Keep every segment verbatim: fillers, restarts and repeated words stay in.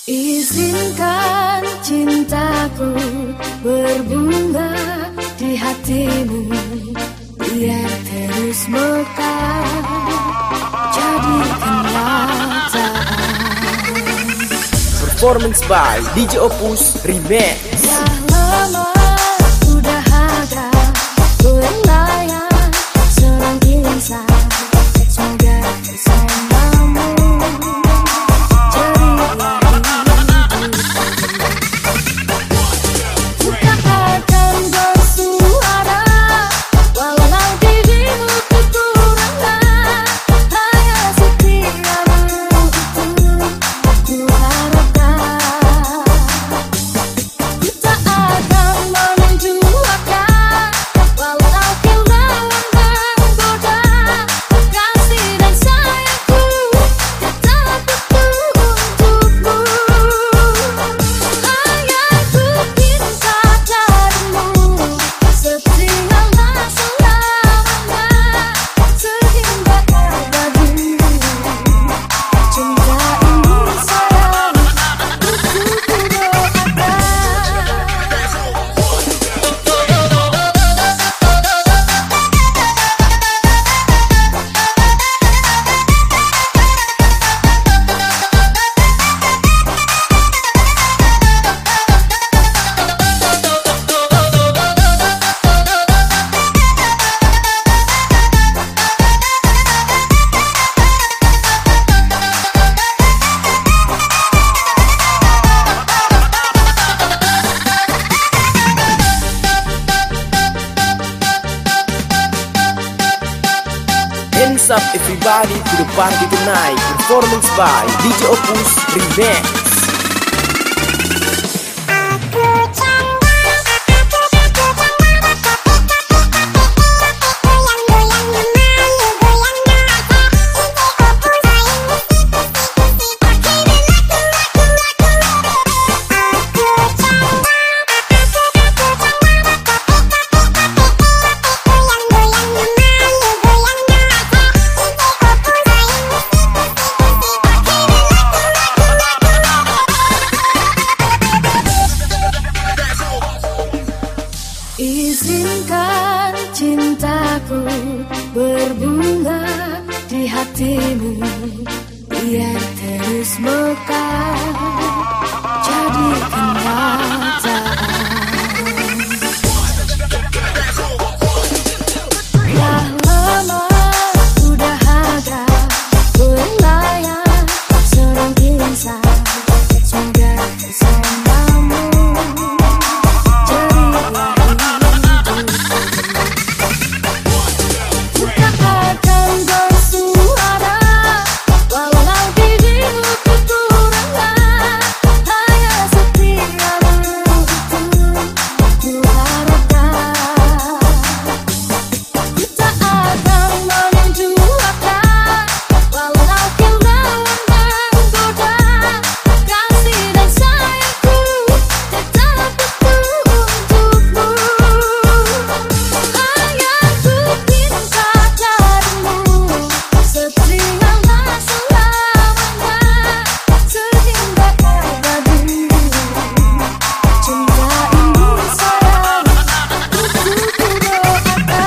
Izinkan cintaku berbunga di hatimu, biar terus mekar jadi kenyataan. Performance by D J Opus Remix. Dah lama sudah ada belayan seorang insan, semoga bersamamu ceria hidup. Tak akan bersuara walau dirimu kekurangan, hanya setiamu itu ku harapkan. Ku tak akan menunjukkan walau kehilangan menggoda, kasih dan sayangku tetap utuh untukmu. Hanya ku minta darimu, setialah selamanya sehingga abadi. Cinta ini sayang, untuk ku doakan. Hands up everybody to the party tonight. Performance by D J Opus Remix. Izinkan cintaku berbunga di hatimu, biar terus mekar jadi kenyataan. Dah lama sudah ada belayan seorang insan, semoga bersamamu ceria hidup. Tak akan bersuara walau dirimu kekurangan, hanya setiamu itu ku harapkan. Ku tak akan menunjukkan walau kehilangan menggoda, kasih dan sayangku tetap utuh untukmu. Hanya ku minta darimu, setialah selamanya sehingga abadi. Cinta ini sayang, untuk ku doakan.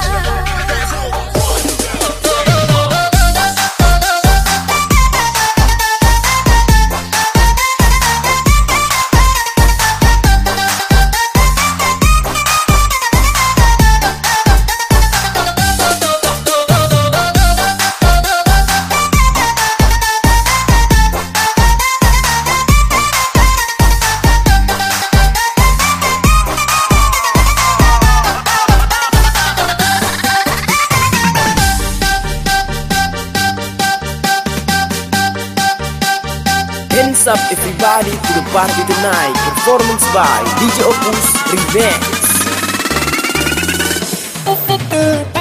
Hands up everybody to the party tonight. Performance by D J Opus Remix.